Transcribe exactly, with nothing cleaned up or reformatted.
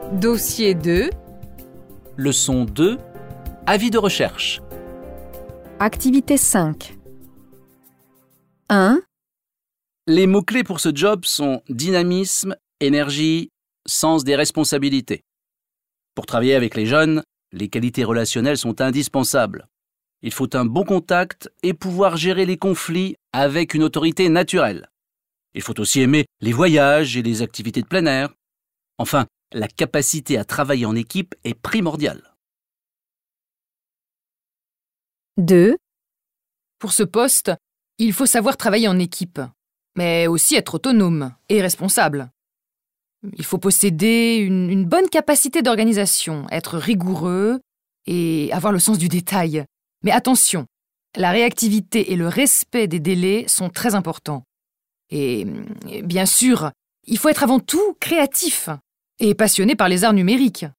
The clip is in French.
Dossier deux. Leçon deux. Avis de recherche. Activité cinq. un. Les mots-clés pour ce job sont dynamisme, énergie, sens des responsabilités. Pour travailler avec les jeunes, les qualités relationnelles sont indispensables. Il faut un bon contact et pouvoir gérer les conflits avec une autorité naturelle. Il faut aussi aimer les voyages et les activités de plein air. Enfin, la capacité à travailler en équipe est primordiale. deux. Pour ce poste, il faut savoir travailler en équipe, mais aussi être autonome et responsable. Il faut posséder une, une bonne capacité d'organisation, être rigoureux et avoir le sens du détail. Mais attention, la réactivité et le respect des délais sont très importants. Et, et bien sûr, il faut être avant tout créatif et passionné par les arts numériques.